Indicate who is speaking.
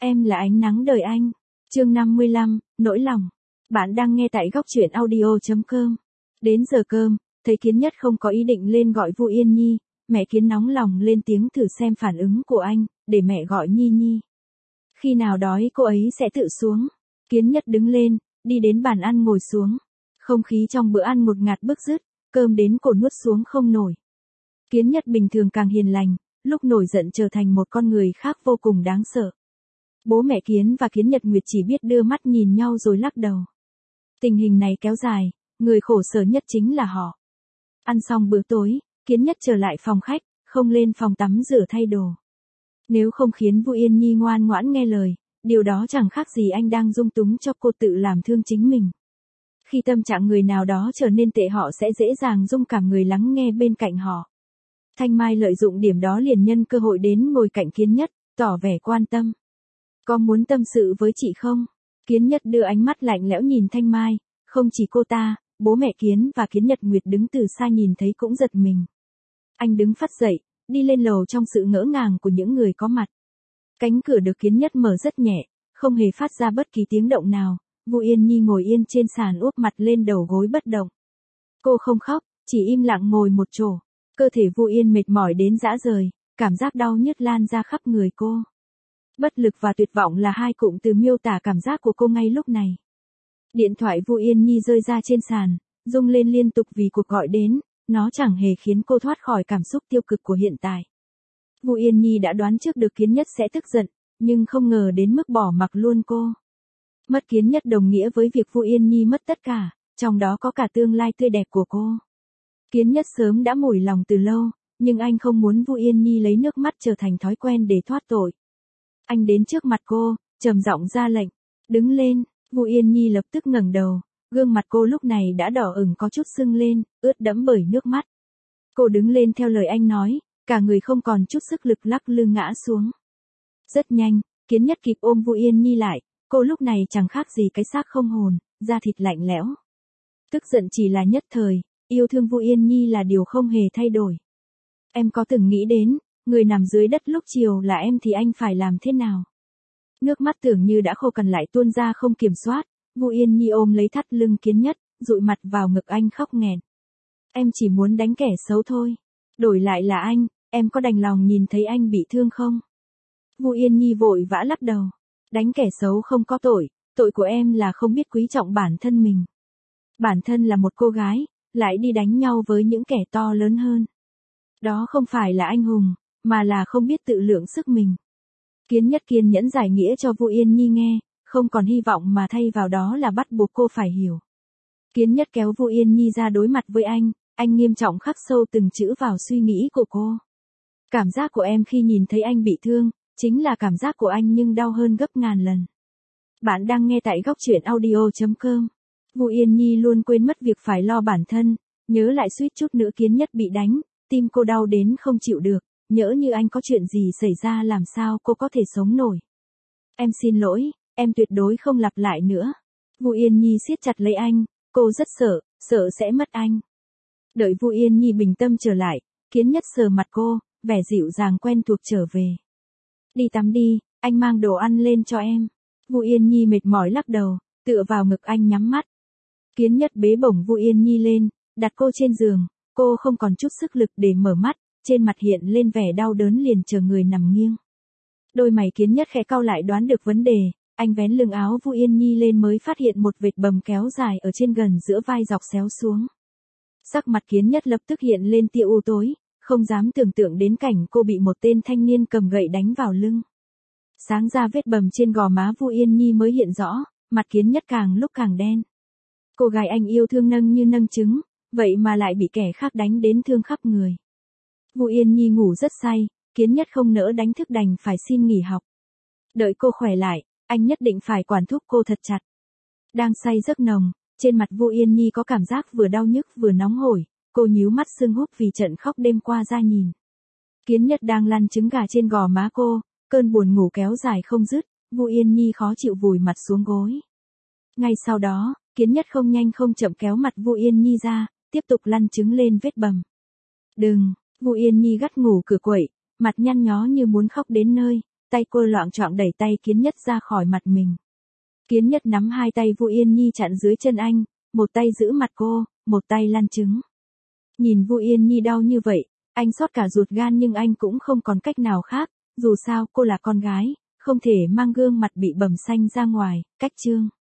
Speaker 1: Em là ánh nắng đời anh. Chương 55, nỗi lòng. Bạn đang nghe tại góc truyện audio.com. Đến giờ cơm, thấy Kiến Nhất không có ý định lên gọi Vu Yên Nhi, mẹ Kiến nóng lòng lên tiếng thử xem phản ứng của anh, để mẹ gọi Nhi Nhi. Khi nào đói cô ấy sẽ tự xuống. Kiến Nhất đứng lên, đi đến bàn ăn ngồi xuống. Không khí trong bữa ăn ngột ngạt bứt rứt, cơm đến cổ nuốt xuống không nổi. Kiến Nhất bình thường càng hiền lành, lúc nổi giận trở thành một con người khác vô cùng đáng sợ. Bố mẹ Kiến và Kiến Nhật Nguyệt chỉ biết đưa mắt nhìn nhau rồi lắc đầu. Tình hình này kéo dài, người khổ sở nhất chính là họ. Ăn xong bữa tối, Kiến Nhất trở lại phòng khách, không lên phòng tắm rửa thay đồ. Nếu không khiến Vu Yên Nhi ngoan ngoãn nghe lời, điều đó chẳng khác gì anh đang dung túng cho cô tự làm thương chính mình. Khi tâm trạng người nào đó trở nên tệ họ sẽ dễ dàng dung cảm người lắng nghe bên cạnh họ. Thanh Mai lợi dụng điểm đó liền nhân cơ hội đến ngồi cạnh Kiến Nhất, tỏ vẻ quan tâm. Có muốn tâm sự với chị không? Kiến Nhất đưa ánh mắt lạnh lẽo nhìn Thanh Mai, không chỉ cô ta, bố mẹ Kiến và Kiến Nhật Nguyệt đứng từ xa nhìn thấy cũng giật mình. Anh đứng phắt dậy, đi lên lầu trong sự ngỡ ngàng của những người có mặt. Cánh cửa được Kiến Nhất mở rất nhẹ, không hề phát ra bất kỳ tiếng động nào. Vu Yên Nhi ngồi yên trên sàn úp mặt lên đầu gối bất động. Cô không khóc, chỉ im lặng ngồi một chỗ. Cơ thể Vu Yên mệt mỏi đến rã rời, cảm giác đau nhức lan ra khắp người cô. Bất lực và tuyệt vọng là hai cụm từ miêu tả cảm giác của cô ngay lúc này. Điện thoại Vu Yên Nhi rơi ra trên sàn, rung lên liên tục vì cuộc gọi đến, nó chẳng hề khiến cô thoát khỏi cảm xúc tiêu cực của hiện tại. Vu Yên Nhi đã đoán trước được Kiến Nhất sẽ tức giận, nhưng không ngờ đến mức bỏ mặc luôn cô. Mất Kiến Nhất đồng nghĩa với việc Vu Yên Nhi mất tất cả, trong đó có cả tương lai tươi đẹp của cô. Kiến Nhất sớm đã mủi lòng từ lâu, nhưng anh không muốn Vu Yên Nhi lấy nước mắt trở thành thói quen để thoát tội. Anh đến trước mặt cô, trầm giọng ra lệnh, đứng lên. Vu Yên Nhi lập tức ngẩng đầu, gương mặt cô lúc này đã đỏ ửng có chút sưng lên, ướt đẫm bởi nước mắt. Cô đứng lên theo lời anh nói, cả người không còn chút sức lực lắc lư ngã xuống. Rất nhanh, Kiến Nhất kịp ôm Vu Yên Nhi lại, cô lúc này chẳng khác gì cái xác không hồn, da thịt lạnh lẽo. Tức giận chỉ là nhất thời, yêu thương Vu Yên Nhi là điều không hề thay đổi. Em có từng nghĩ đến, người nằm dưới đất lúc chiều là em thì anh phải làm thế nào? Nước mắt tưởng như đã khô cằn lại tuôn ra không kiểm soát, Vu Yên Nhi ôm lấy thắt lưng Kiến Nhất, dụi mặt vào ngực anh khóc nghẹn. Em chỉ muốn đánh kẻ xấu thôi. Đổi lại là anh, em có đành lòng nhìn thấy anh bị thương không? Vu Yên Nhi vội vã lắc đầu. Đánh kẻ xấu không có tội, tội của em là không biết quý trọng bản thân mình. Bản thân là một cô gái, lại đi đánh nhau với những kẻ to lớn hơn. Đó không phải là anh hùng, mà là không biết tự lượng sức mình. Kiến Nhất kiên nhẫn giải nghĩa cho Vu Yên Nhi nghe, không còn hy vọng mà thay vào đó là bắt buộc cô phải hiểu. Kiến Nhất kéo Vu Yên Nhi ra đối mặt với anh nghiêm trọng khắc sâu từng chữ vào suy nghĩ của cô. Cảm giác của em khi nhìn thấy anh bị thương, chính là cảm giác của anh nhưng đau hơn gấp ngàn lần. Bạn đang nghe tại góc truyện audio.com. Vu Yên Nhi luôn quên mất việc phải lo bản thân, nhớ lại suýt chút nữa Kiến Nhất bị đánh, tim cô đau đến không chịu được, nhỡ như anh có chuyện gì xảy ra làm sao cô có thể sống nổi. Em xin lỗi, em tuyệt đối không lặp lại nữa. Vu Yên Nhi siết chặt lấy anh, cô rất sợ sẽ mất anh. Đợi Vu Yên Nhi bình tâm trở lại, Kiến Nhất sờ mặt cô, vẻ dịu dàng quen thuộc trở về. Đi tắm đi, anh mang đồ ăn lên cho em. Vu Yên Nhi mệt mỏi lắc đầu, tựa vào ngực anh nhắm mắt. Kiến Nhất bế bổng Vu Yên Nhi lên, đặt cô trên giường, cô không còn chút sức lực để mở mắt, trên mặt hiện lên vẻ đau đớn liền chờ người nằm nghiêng. Đôi mày Kiến Nhất khẽ cau lại đoán được vấn đề, anh vén lưng áo Vu Yên Nhi lên mới phát hiện một vệt bầm kéo dài ở trên gần giữa vai dọc xéo xuống. Sắc mặt Kiến Nhất lập tức hiện lên tia u tối, không dám tưởng tượng đến cảnh cô bị một tên thanh niên cầm gậy đánh vào lưng. Sáng ra vết bầm trên gò má Vu Yên Nhi mới hiện rõ, mặt Kiến Nhất càng lúc càng đen. Cô gái anh yêu thương nâng như nâng trứng, vậy mà lại bị kẻ khác đánh đến thương khắp người. Vu Yên Nhi ngủ rất say, Kiến Nhất không nỡ đánh thức đành phải xin nghỉ học. Đợi cô khỏe lại, anh nhất định phải quản thúc cô thật chặt. Đang say giấc nồng, trên mặt Vu Yên Nhi có cảm giác vừa đau nhức vừa nóng hổi, cô nhíu mắt sưng húp vì trận khóc đêm qua ra nhìn. Kiến Nhất đang lăn trứng gà trên gò má cô, cơn buồn ngủ kéo dài không dứt, Vu Yên Nhi khó chịu vùi mặt xuống gối. Ngay sau đó, Kiến Nhất không nhanh không chậm kéo mặt Vu Yên Nhi ra, tiếp tục lăn trứng lên vết bầm. Đừng, Vu Yên Nhi gắt ngủ cửa quậy, mặt nhăn nhó như muốn khóc đến nơi, tay cô loạng choạng đẩy tay Kiến Nhất ra khỏi mặt mình. Kiến Nhất nắm hai tay Vu Yên Nhi chặn dưới chân anh, một tay giữ mặt cô, một tay lăn trứng. Nhìn Vu Yên Nhi đau như vậy, anh xót cả ruột gan nhưng anh cũng không còn cách nào khác, dù sao cô là con gái, không thể mang gương mặt bị bầm xanh ra ngoài, cách chương.